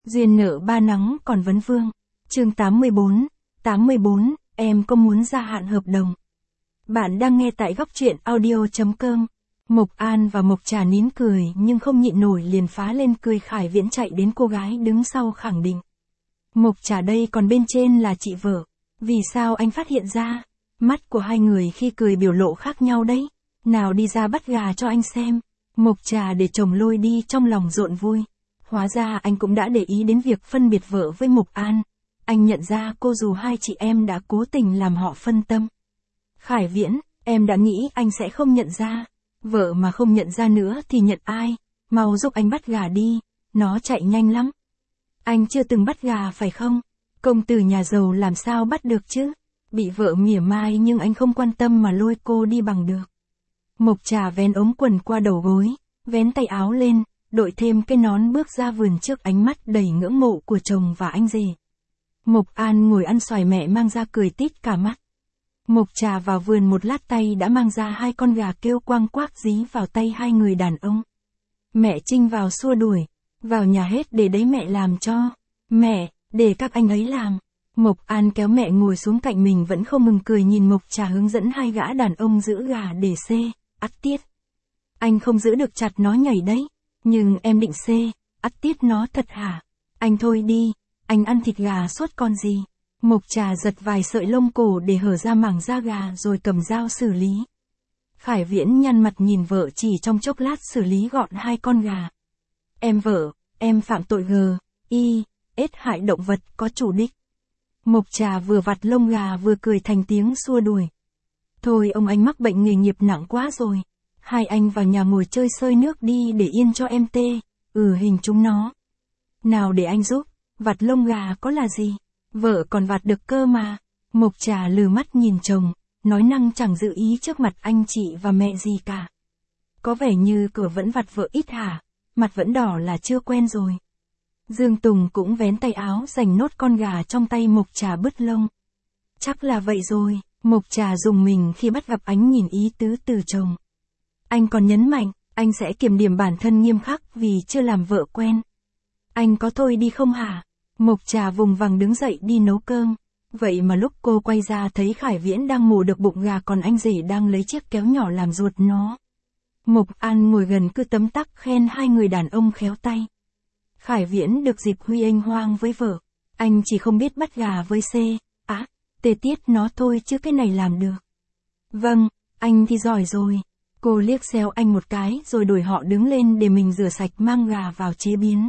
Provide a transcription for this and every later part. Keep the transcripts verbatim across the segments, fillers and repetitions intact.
Duyên nợ ba nắng còn vấn vương. Chương tám mươi bốn, tám mươi bốn, em có muốn gia hạn hợp đồng? Bạn đang nghe tại góc truyện audio chấm com. Mộc An và Mộc Trà nín cười nhưng không nhịn nổi liền phá lên cười. Khải Viễn chạy đến cô gái đứng sau khẳng định. Mộc Trà đây còn bên trên là chị vợ. Vì sao anh phát hiện ra? Mắt của hai người khi cười biểu lộ khác nhau đấy. Nào đi ra bắt gà cho anh xem. Mộc Trà để chồng lôi đi trong lòng rộn vui. Hóa ra anh cũng đã để ý đến việc phân biệt vợ với Mộc An. Anh nhận ra cô dù hai chị em đã cố tình làm họ phân tâm. Khải Viễn, em đã nghĩ anh sẽ không nhận ra. Vợ mà không nhận ra nữa thì nhận ai? Mau giúp anh bắt gà đi, nó chạy nhanh lắm. Anh chưa từng bắt gà phải không? Công tử nhà giàu làm sao bắt được chứ? Bị vợ mỉa mai nhưng anh không quan tâm mà lôi cô đi bằng được. Mộc Trà vén ống quần qua đầu gối, vén tay áo lên, đội thêm cái nón bước ra vườn trước ánh mắt đầy ngưỡng mộ của chồng và anh rể. Mộc An ngồi ăn xoài mẹ mang ra cười tít cả mắt. Mộc Trà vào vườn một lát tay đã mang ra hai con gà kêu quang quác dí vào tay hai người đàn ông. Mẹ Trinh vào xua đuổi, vào nhà hết để đấy mẹ làm cho. Mẹ, để các anh ấy làm. Mộc An kéo mẹ ngồi xuống cạnh mình vẫn không ngừng cười nhìn Mộc Trà hướng dẫn hai gã đàn ông giữ gà để xê, ắt tiết. Anh không giữ được chặt nó nhảy đấy. Nhưng em định xê, ắt tiết nó thật hả? Anh thôi đi, anh ăn thịt gà suốt con gì? Mộc Trà giật vài sợi lông cổ để hở ra mảng da gà rồi cầm dao xử lý. Khải Viễn nhăn mặt nhìn vợ chỉ trong chốc lát xử lý gọn hai con gà. Em vợ, em phạm tội g, y, ết hại động vật có chủ đích. Mộc Trà vừa vặt lông gà vừa cười thành tiếng xua đuổi. Thôi ông anh mắc bệnh nghề nghiệp nặng quá rồi. Hai anh vào nhà ngồi chơi sơi nước đi để yên cho em tê. Ừ hình chúng nó. Nào để anh giúp, vặt lông gà có là gì? Vợ còn vặt được cơ mà. Mộc Trà lừ mắt nhìn chồng, nói năng chẳng dự ý trước mặt anh chị và mẹ gì cả. Có vẻ như cửa vẫn vặt vợ ít hả, mặt vẫn đỏ là chưa quen rồi. Dương Tùng cũng vén tay áo giành nốt con gà trong tay Mộc Trà bứt lông. Chắc là vậy rồi, Mộc Trà rùng mình khi bắt gặp ánh nhìn ý tứ từ chồng. Anh còn nhấn mạnh, anh sẽ kiểm điểm bản thân nghiêm khắc vì chưa làm vợ quen. Anh có thôi đi không hả? Mộc Trà vùng vằng đứng dậy đi nấu cơm. Vậy mà lúc cô quay ra thấy Khải Viễn đang mổ được bụng gà còn anh rể đang lấy chiếc kéo nhỏ làm ruột nó. Mộc An ngồi gần cứ tấm tắc khen hai người đàn ông khéo tay. Khải Viễn được dịp huy anh hoang với vợ. Anh chỉ không biết bắt gà với xê, á, tê tiết nó thôi chứ cái này làm được. Vâng, anh thì giỏi rồi. Cô liếc xéo anh một cái rồi đuổi họ đứng lên để mình rửa sạch mang gà vào chế biến.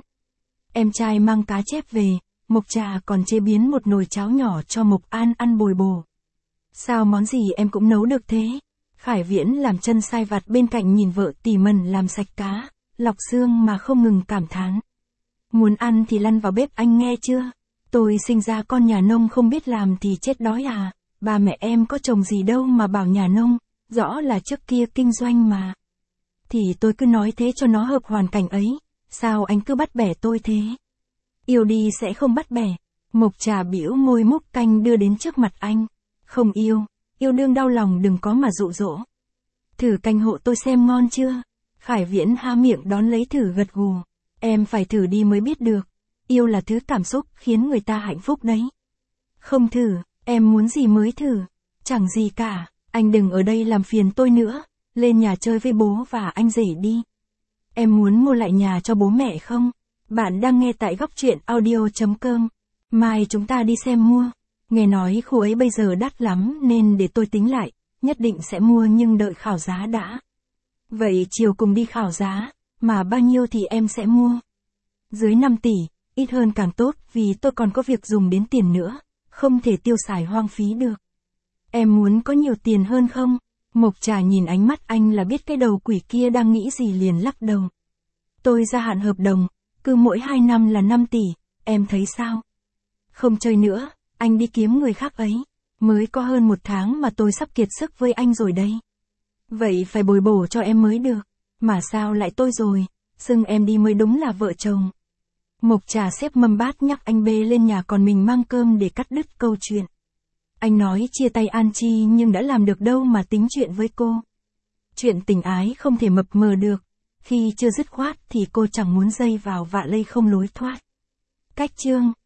Em trai mang cá chép về, Mộc Trà còn chế biến một nồi cháo nhỏ cho Mộc An ăn bồi bổ. Sao món gì em cũng nấu được thế? Khải Viễn làm chân sai vặt bên cạnh nhìn vợ tỉ mẩn làm sạch cá, lọc xương mà không ngừng cảm thán. Muốn ăn thì lăn vào bếp anh nghe chưa? Tôi sinh ra con nhà nông không biết làm thì chết đói à, ba mẹ em có chồng gì đâu mà bảo nhà nông. Rõ là trước kia kinh doanh mà. Thì tôi cứ nói thế cho nó hợp hoàn cảnh ấy. Sao anh cứ bắt bẻ tôi thế? Yêu đi sẽ không bắt bẻ. Mộc Trà bĩu môi múc canh đưa đến trước mặt anh. Không yêu, yêu đương đau lòng đừng có mà dụ dỗ. Thử canh hộ tôi xem ngon chưa? Khải Viễn há miệng đón lấy thử gật gù. Em phải thử đi mới biết được. Yêu là thứ cảm xúc khiến người ta hạnh phúc đấy. Không thử, em muốn gì mới thử? Chẳng gì cả. Anh đừng ở đây làm phiền tôi nữa, lên nhà chơi với bố và anh rể đi. Em muốn mua lại nhà cho bố mẹ không? Bạn đang nghe tại góc truyện audio chấm com. Mai chúng ta đi xem mua. Nghe nói khu ấy bây giờ đắt lắm nên để tôi tính lại, nhất định sẽ mua nhưng đợi khảo giá đã. Vậy chiều cùng đi khảo giá, mà bao nhiêu thì em sẽ mua? Dưới năm tỷ, ít hơn càng tốt vì tôi còn có việc dùng đến tiền nữa, không thể tiêu xài hoang phí được. Em muốn có nhiều tiền hơn không? Mộc Trà nhìn ánh mắt anh là biết cái đầu quỷ kia đang nghĩ gì liền lắc đầu. Tôi gia hạn hợp đồng, cứ mỗi hai năm là năm tỷ, em thấy sao? Không chơi nữa, anh đi kiếm người khác ấy. Mới có hơn một tháng mà tôi sắp kiệt sức với anh rồi đây. Vậy phải bồi bổ cho em mới được. Mà sao lại tôi rồi, xưng em đi mới đúng là vợ chồng. Mộc Trà xếp mâm bát nhắc anh bê lên nhà còn mình mang cơm để cắt đứt câu chuyện. Anh nói chia tay An Chi nhưng đã làm được đâu mà tính chuyện với cô. Chuyện tình ái không thể mập mờ được. Khi chưa dứt khoát thì cô chẳng muốn dây vào vạ lây không lối thoát. Cách chương